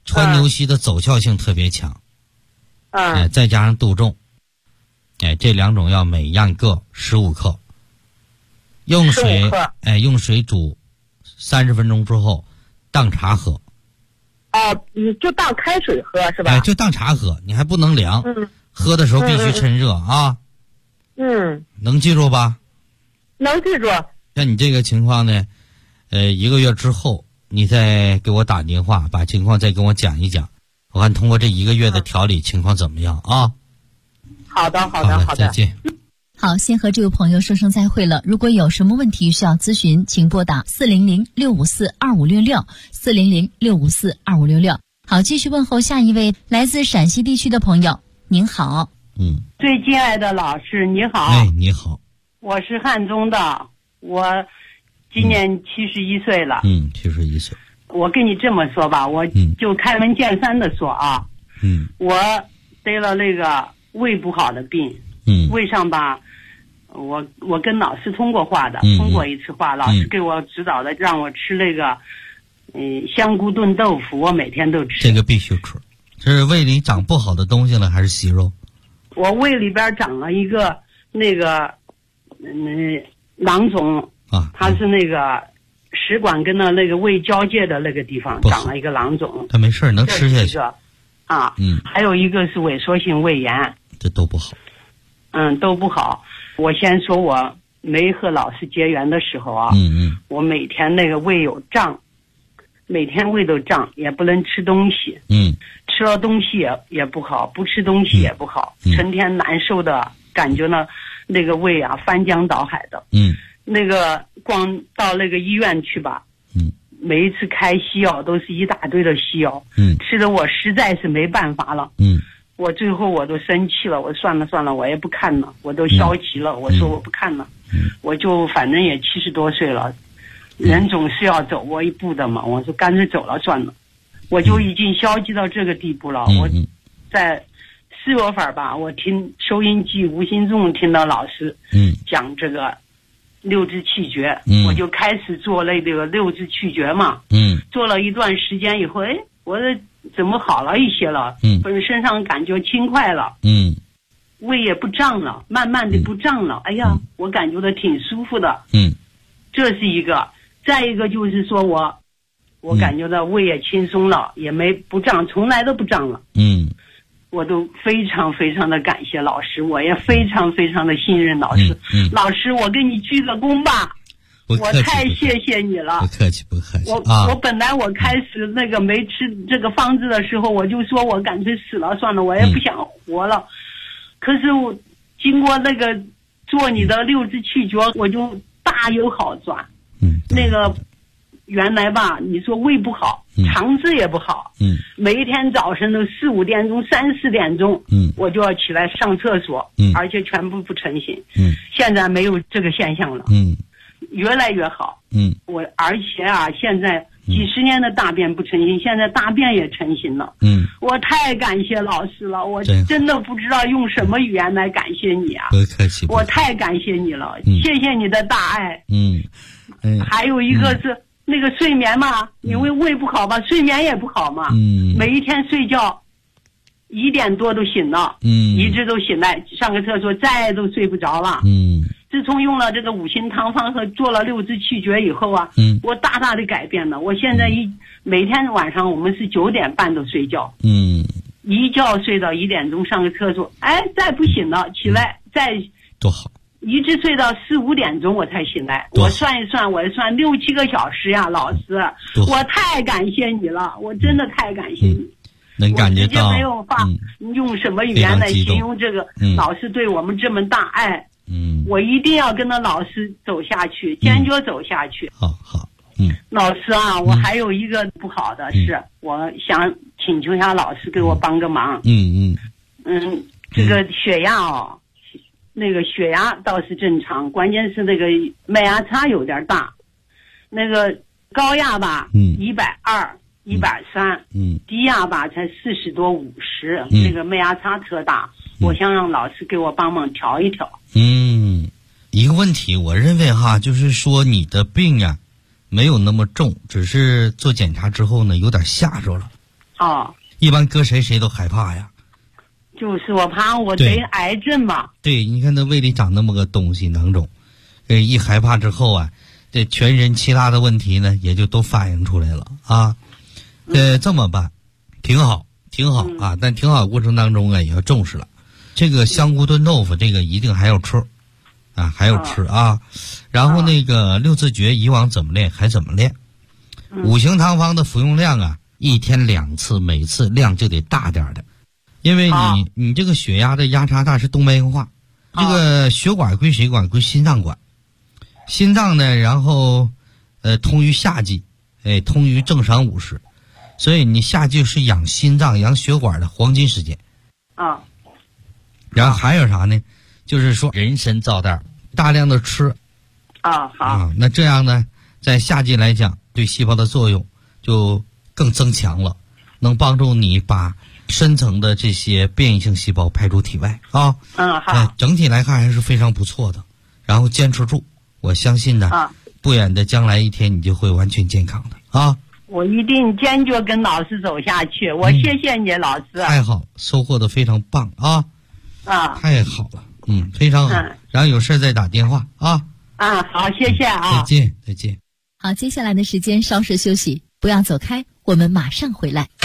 S3: 川牛膝的走鞘性特别强，再加上杜仲，这2种药每样各15克，用水煮30分钟之后当茶喝。
S5: 你就当开水喝是吧？
S3: 就当茶喝，你还不能凉，喝的时候必须趁热啊。能记住吧？
S5: 能记住。
S3: 像你这个情况呢，1个月之后你再给我打电话，把情况再跟我讲一讲，我看通过这1个月的调理情况怎么样啊？
S5: 好的，
S3: 再见。
S4: 好，先和这位朋友说声再会了。如果有什么问题需要咨询，请拨打400-654-2566 400-654-2566。好，继续问候下一位来自陕西地区的朋友。您好。
S6: 最敬爱的老师你好。
S3: 你好。
S6: 我是汉中的，我今年71岁了。
S3: 71岁。
S6: 我跟你这么说吧，我就开门见山的说啊，我得了那个胃不好的病。胃上吧，我跟老师通过话的，通过一次话，老师给我指导的，让我吃那个香菇炖豆腐，我每天都吃。
S3: 这个必须吃。这是胃里长不好的东西了还是息肉？
S6: 我胃里边长了一个那个囊肿啊，它是那个食管跟那个胃交界的那个地方长了一个囊肿。
S3: 它没事，能吃下去。
S6: 还有一个是萎缩性胃炎，
S3: 这都不好。
S6: 都不好。我先说我没和老师结缘的时候啊，我每天那个胃有胀，每天胃都胀，也不能吃东西。吃了东西也不好，不吃东西也不好，成天难受的感觉呢，那个胃啊翻江倒海的。那个光到那个医院去吧，每一次开西药都是一大堆的西药，吃的我实在是没办法了。我最后我都生气了，我算了，我也不看了，我都消极了，我说我不看了，我就反正也70多岁了，人总是要走过一步的嘛，我说干脆走了算了，我就已经消极到这个地步了。我在4月份吧，我听收音机无形中听到老师讲这个6支气诀，我就开始做那个6支气诀嘛，做了一段时间以后，我怎么好了一些了，身上感觉轻快了，胃也不胀了，慢慢的不胀了，哎呀，我感觉到挺舒服的，这是一个。再一个就是说我感觉到胃也轻松了，也不胀，从来都不胀了，我都非常非常的感谢老师，我也非常非常的信任老师。老师，我给你鞠个躬吧。我太谢谢你了，
S3: 不客气。
S6: 我本来我开始那个没吃这个方子的时候，我就说我干脆死了算了，我也不想活了。可是我经过那个做你的6支气诀，我就大有好转。那个原来吧，你说胃不好，肠子也不好，每一天早晨都4、5点钟、3、4点钟，我就要起来上厕所，而且全部不成型。现在没有这个现象了。越来越好。而且啊，现在几十年的大便不成型，现在大便也成型了。我太感谢老师了，我真的不知道用什么语言来感谢你啊！
S3: 不客气，
S6: 我太感谢你了，谢谢你的大爱。还有一个是那个睡眠嘛，因为胃不好吧，睡眠也不好嘛。每一天睡觉1点多都醒了，一直都醒来上个厕所，再都睡不着了。自从用了这个5行汤方和做了6支气诀以后啊，我大大的改变了。我现在每天晚上我们是9点半都睡觉，一觉睡到1点钟上个厕所，再不醒了起来再
S3: 多好，
S6: 一直睡到4、5点钟我才醒来。我算一算，我算6、7个小时呀，老师，我太感谢你了，我真的太感谢你。
S3: 能感觉到，
S6: 我直接没有法用什么语言来形容这个老师对我们这么大爱。我一定要跟着老师走下去，坚决走下去。
S3: 好。
S6: 老师啊，我还有一个不好的是，我想请求一下老师给我帮个忙。这个血压那个血压倒是正常，关键是那个脉压差有点大，那个高压吧，120、130，低压吧才40多50，那个脉压差特大。我想让老师给我帮忙调一调。
S3: 一个问题，我认为就是说你的病呀，没有那么重，只是做检查之后呢，有点吓着了。
S6: 哦。
S3: 一般搁谁都害怕呀。
S6: 就是我怕我得癌症嘛。对，
S3: 你看他胃里长那么个东西囊肿，一害怕之后啊，这全身其他的问题呢也就都反映出来了啊。这么办，挺好啊。但挺好过程当中啊也要重视了。这个香菇炖豆腐这个一定还要吃啊，然后那个六字诀以往怎么练还怎么练。五行汤方的服用量啊，1天2次，每次量就得大点的。因为你这个血压的压差大是动脉硬化，这个血管归谁管？归心脏管。心脏呢，然后通于夏季，通于正常午时，所以你夏季是养心脏、养血管的黄金时间。然后还有啥呢？就是说人参皂袋大量的吃。好。那这样呢，在夏季来讲，对细胞的作用就更增强了，能帮助你把深层的这些变异性细胞排出体外啊。
S6: 好。
S3: 整体来看还是非常不错的，然后坚持住，我相信呢，不远的将来一天你就会完全健康的啊。
S6: 我一定坚决跟老师走下去，我谢谢你老师。
S3: 太好，收获的非常棒啊。太好了，非常好。然后有事再打电话啊。
S6: 好，谢谢啊。
S3: 再见。
S4: 好，接下来的时间稍事休息，不要走开，我们马上回来。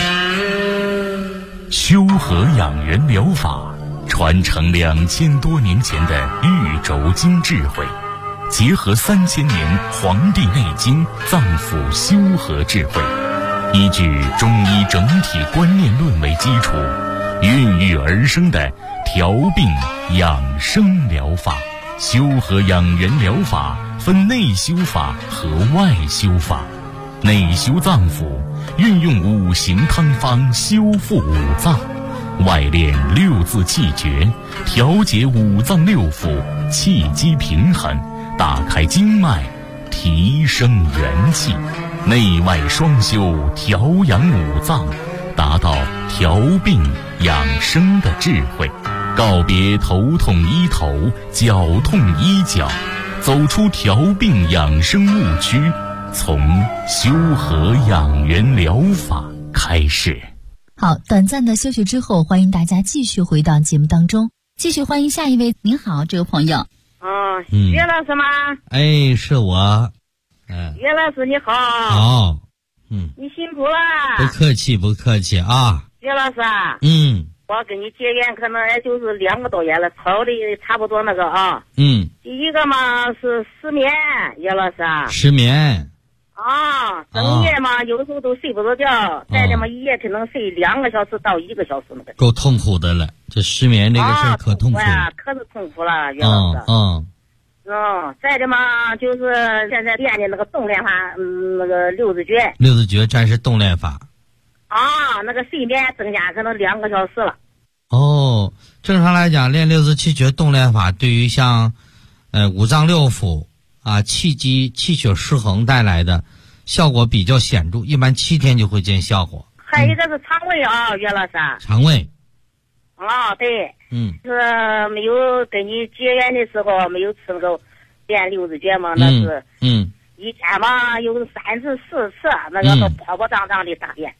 S1: 修和养元疗法传承2000多年前的玉轴经智慧，结合3000年《黄帝内经》脏腑修和智慧，依据中医整体观念论为基础，孕育而生的调病养生疗法。修和养元疗法分内修法和外修法。内修脏腑，运用五行汤方修复五脏；外练六字气诀，调节五脏六腑，气机平衡，打开经脉，提升元气。内外双修，调养五脏，达到调病养生的智慧。告别头痛医头，脚痛医脚，走出调病养生误区，从修和养元疗法开始。
S4: 好，短暂的休息之后，欢迎大家继续回到节目当中，继续欢迎下一位。您好，这位朋友。
S7: 岳老师吗？
S3: 是我。
S7: 岳老师你好。
S3: 好。
S7: 你辛苦了。
S3: 不客气啊。
S7: 岳老师。我跟你结缘可能也就是2个多月了，吵的差不多那个啊。第一个嘛是失眠，岳老师。
S3: 失眠。
S7: 整夜嘛，有的时候都睡不着觉，再的嘛一夜可能睡2个小时到1个小时那个。
S3: 够痛苦的了，这失眠这个事儿可痛苦了。
S7: 可是痛苦了，岳老师。再的嘛就是现在练的那个动练法，那个六字诀。
S3: 六字诀暂时动练法。
S7: 那个睡眠增加可能2个小时了。
S3: 正常来讲，练六字气诀动练法，对于像五脏六腑气机气血失衡带来的效果比较显著，一般7天就会见效果。
S7: 还有一个是肠胃岳老师。
S3: 肠胃。
S7: 对。是没有跟你结缘的时候没有吃那个练六字诀嘛，那是一天嘛有3次4次，那个都泡泡胀胀的大便。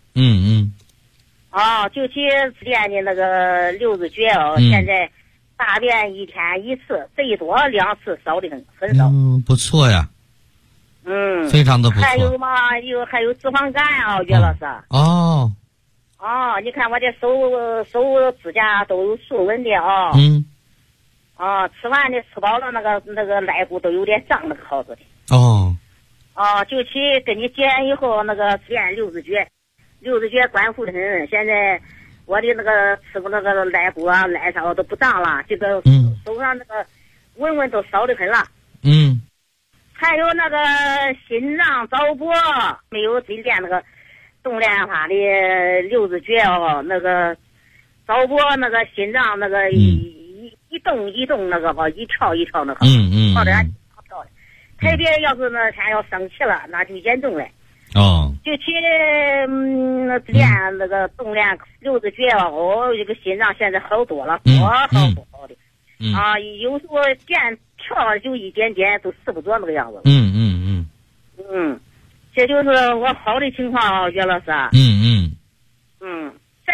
S7: 就去练的那个六字诀现在大便1天1次，最多2次，少的很少。
S3: 不错呀。非常的不错。
S7: 还有嘛，还有脂肪肝岳老师。你看我的手指甲都有竖纹的吃完的吃饱了那个肋骨都有点胀那个好子的。就去跟你结缘以后那个练六字诀关乎的很。现在我的那个吃过那个肋骨肋梢都不胀了，这个手上那个纹纹都少得很了。还有那个心脏早搏没有自己练那个动练法的六字诀那个早搏那个心脏那个一动一动那个一跳一跳那个跳的跳的，特别要是那天要生气了那就严重了。就去练那个动练六字诀这个心脏现在好多了，好的。有时候电跳就一点点都试不着那个样子。这就是我好的情况岳老师。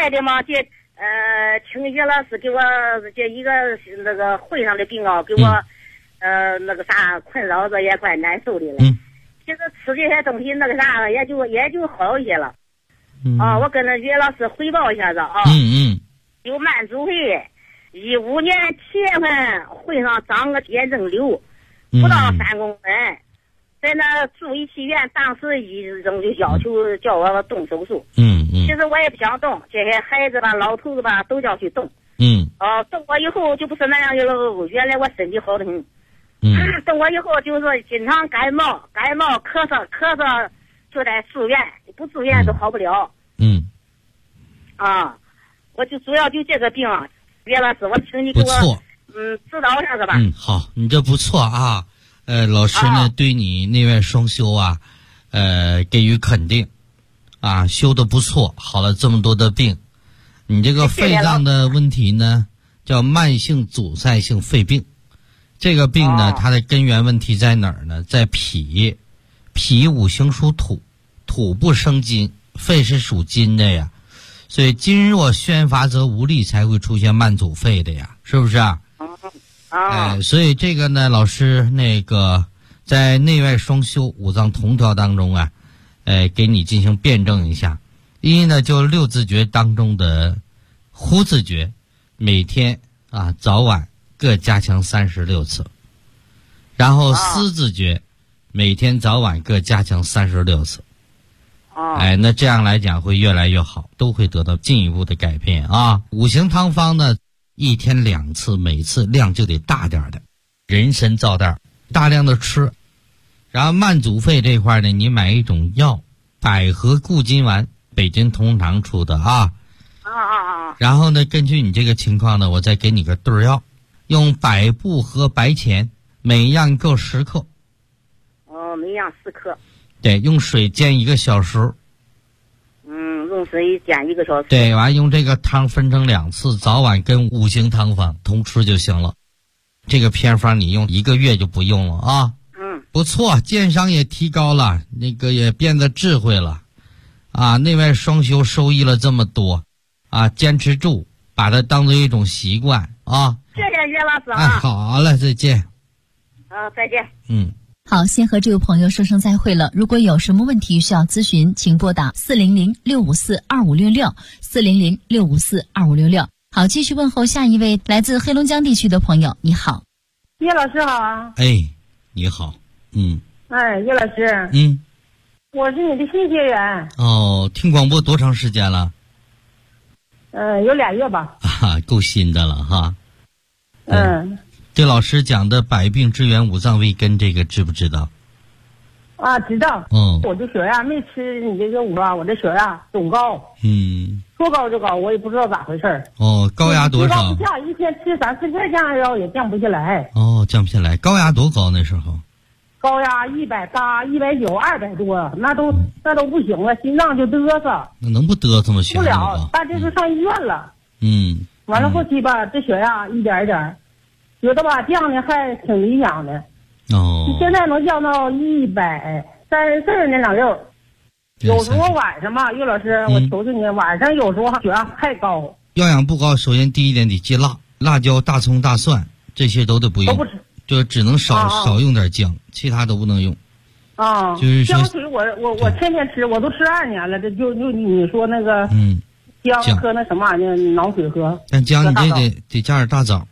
S7: 来的嘛，请岳老师给我这一个那个会上的病啊，给我那个啥困扰着，也怪难受的了。其实吃这些东西那个啥也就好一些了。我跟那岳老师汇报一下子啊。有慢阻肺，15年7月份会上长个结症瘤，不到3公分，在那住一期院，当时医生就要求叫我动手术。其实我也不想动，这些孩子吧、老头子吧都叫去动。动过以后就不是那样的了，原来我身体好得很。动过以后就是经常感冒、咳嗽，就在住院，不住院都好不了。我就主要就这个病，岳老师，我请你给我指导一下子吧。
S3: 好，你这不错啊。老师呢对你内外双修啊，给予肯定啊，修的不错，好了这么多的病。你这个肺脏的问题呢，叫慢性阻塞性肺病。这个病呢，它的根源问题在哪儿呢？在脾。脾五行属土，土不生金，肺是属金的呀。所以金若宣发则无力，才会出现慢阻肺的呀，是不是啊？所以这个呢，老师那个在内外双修五脏同调当中啊，给你进行辩证一下。一呢，就6字诀当中的呼字诀，每天早晚各加强36次，然后思字诀，每天早晚各加强36次。那这样来讲会越来越好，都会得到进一步的改变啊。五行汤方呢，1天2次，每次量就得大点的，人参皂袋大量的吃。然后慢阻肺这块呢，你买一种药，百合固金丸，北京同堂出的啊。然后呢，根据你这个情况呢，我再给你个对药，用百部和白钱，每样各10克。
S7: 每样10克。
S3: 对，用水煎1个小时。
S7: 用水煎1个小时。
S3: 对，完用这个汤分成2次，早晚跟五行汤方同吃就行了。这个偏方你用1个月就不用了啊。不错，鉴赏也提高了，那个也变得智慧了啊，内外双修收益了这么多啊，坚持住，把它当做一种习惯啊。
S7: 谢谢岳老师啊。
S3: 好了，再见。
S7: 再见。
S4: 好，先和这位朋友说声再会了。如果有什么问题需要咨询，请拨打400-654-2566，400-654-2566。好，继续问候下一位来自黑龙江地区的朋友。你好，
S8: 叶老师好啊。
S3: 你好。
S8: 叶老师。我是你的新学员。
S3: 听广播多长时间了？
S8: 有2月吧。
S3: 够新的了哈。对老师讲的百病之源五脏未根，这个知不知道？
S8: 知道。我这血压没吃你这个我这血压总高。说高就高，我也不知道咋回事。
S3: 高压多少？
S8: 不下，一天吃3-4片降压药也降不下来。
S3: 降不下来。高压多高那时候？
S8: 高压180、190、200多，那都不行了，心脏就嘚瑟。
S3: 那能不嘚瑟吗？
S8: 不了，大这就上医院了。完了后期吧，这血压一点一点，觉得吧降的还挺理想的。现在能降到134那两六。有时候晚上嘛，岳老师，我求求你，晚上有时候血压太高。
S3: 药氧不高，首先第一点得戒辣，辣椒、大葱、大蒜这些都得不用，就只能少用点姜，其他都不能用。就是
S8: 姜水我天天吃，我都吃2年了，这就你说那个姜喝那什么玩意儿挠水喝。
S3: 但姜你这得加点大枣。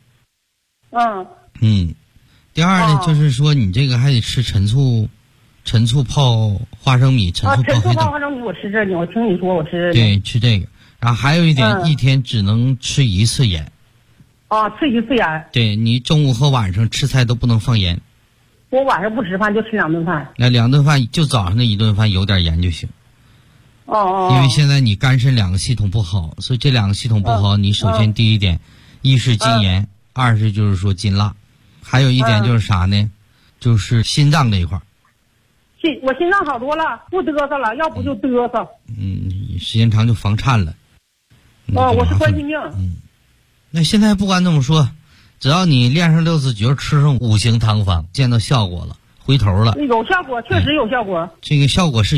S3: 第二呢，就是说你这个还得吃陈醋泡花生米，陈醋泡
S8: 花生米我吃这个，我听你说我吃。
S3: 对，吃这个。然后还有一点，一天只能吃1次盐。
S8: 吃1次盐。对，
S3: 你中午和晚上吃菜都不能放盐。
S8: 我晚上不吃饭，就吃2顿饭。
S3: 那2顿饭就早上那1顿饭有点盐就行。因为现在你肝肾2个系统不好，所以这2个系统不好，你首先第一点，一是禁盐，二是就是说禁辣，还有一点就是啥呢？就是心脏这一块。
S8: 我心脏好多了，不嘚瑟了，要不就嘚瑟。
S3: 时间长就房颤了。
S8: 我是冠心病。
S3: 那现在不管怎么说，只要你练上6字诀，吃上五行汤方，见到效果了，回头了。
S8: 有效果，确实有效果。
S3: 这个效果是有，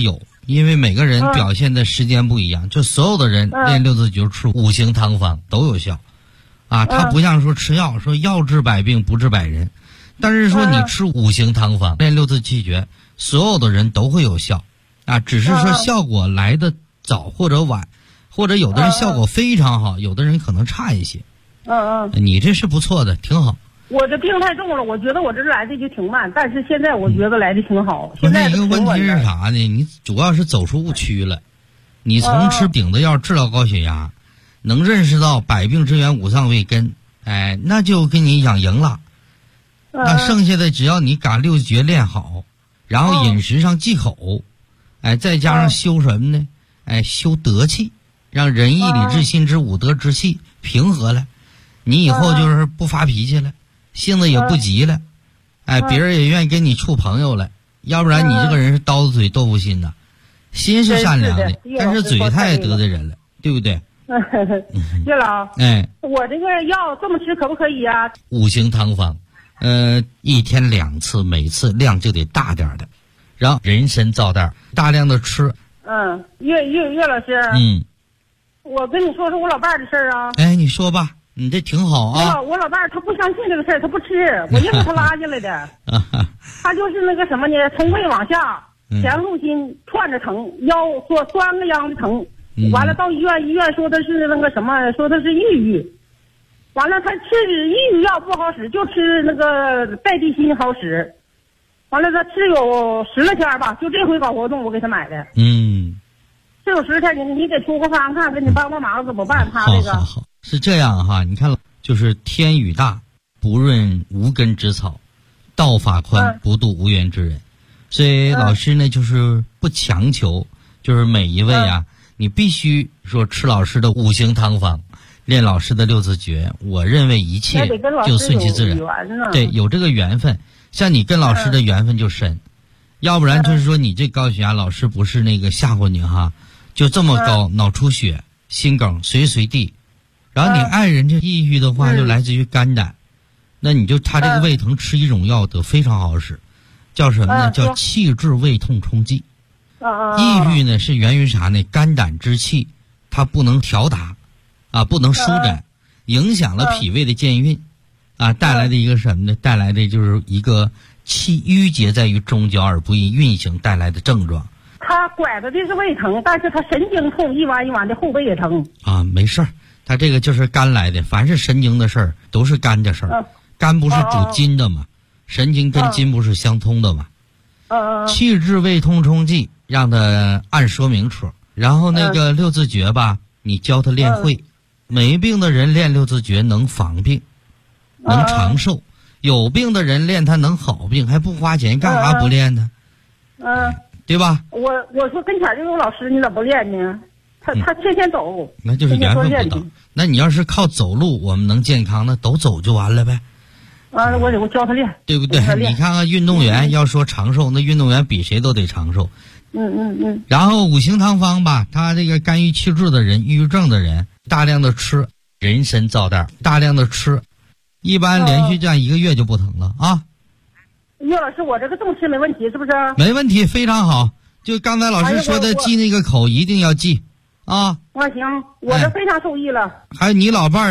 S3: 因为每个人表现的时间不一样，就所有的人练六字诀吃五行汤方都有效，啊，它不像说吃药，说药治百病不治百人，但是说你吃五行汤方练六字气诀，所有的人都会有效，啊，只是说效果来的早或者晚，或者有的人效果非常好，有的人可能差一些。你这是不错的，挺好。
S8: 我这病太重了，我觉得我这来的就挺慢，但是现在我觉得来的挺好。现在
S3: 一个问题是啥呢？你主要是走出误区了。你从吃顶子药治疗高血压，能认识到百病之源五脏未根，哎，那就给你养赢了。那剩下的只要你把六诀练好，然后饮食上忌口，哎，再加上修什么呢？哎，修德气，让仁义礼智信之五德之气平和了，你以后就是不发脾气了。性子也不急了，哎，别人也愿意跟你处朋友了，要不然你这个人是刀子嘴豆腐心呐，心是善良的，但是嘴太得罪人了，对不对？
S8: 岳老，
S3: 哎，
S8: 我这个药这么吃可不可以啊？
S3: 五行汤方，一天2次，每次量就得大点的，然后人参皂袋大量的吃。
S8: 岳老师，我跟你说说我老伴儿的事儿啊。
S3: 哎，你说吧。你这挺好啊！
S8: 我老伴儿他不相信这个事儿，他不吃，我硬给他拉进来的。他就是那个什么呢？从胃往下，前后心串着疼，腰说酸个秧子疼。完了到医院说的是那个什么，说的是抑郁。完了他吃抑郁药不好使，就吃那个代地心好使。完了他吃有10来天吧，就这回搞活动我给他买的。这有10天，你给出个方案看，给你帮忙怎么办？他这个。
S3: 好是这样哈，你看，就是天雨大，不润无根之草，道法宽，不渡无缘之人。所以老师呢，就是不强求，就是每一位啊，你必须说吃老师的五行汤方，练老师的六字诀。我认为一切就顺其自然。对，有这个缘分，像你跟老师的缘分就深，要不然就是说你这高血压，老师不是那个吓唬你哈，就这么高，脑出血、心梗随地。然后你爱人这抑郁的话，就来自于肝胆，那你就他这个胃疼吃一种药得非常好使，叫什么呢？叫气滞胃痛冲剂。抑郁呢是源于啥呢？肝胆之气它不能调达，啊，不能舒展，影响了脾胃的健运，啊，带来的一个什么呢？带来的就是一个气郁结在于中焦而不易运行带来的症状。
S8: 他拐的是胃疼，但是他神经痛，一弯一弯的后背也疼。
S3: 啊，没事儿。他这个就是肝来的，凡是神经的事儿都是肝的事儿。肝不是主筋的嘛，神经跟筋不是相通的嘛。气滞胃痛冲剂，让他按说明处。然后那个六字诀吧，你教他练会。没病的人练六字诀能防病，能长寿；有病的人练他能好病，还不花钱，干啥不练呢？对吧？
S8: 我说跟前就有老师，你咋不练呢？他天天走，
S3: 那就是缘分不到。那你要是靠走路，我们能健康，那都走就完了呗。
S8: 我教他练，
S3: 对不对？你看看运动员，要说长寿，那运动员比谁都得长寿。然后五行汤方吧，他这个肝郁气滞的人、抑郁症的人，大量的吃人参皂袋，大量的吃，一般连续这样1个月就不疼了啊。
S8: 岳老师，我这个这么吃没问题是不是？
S3: 没问题，非常好。就刚才老师说的，记那个口一定要记。啊，
S8: 行，我这非常受益了。
S3: 还有你老伴儿。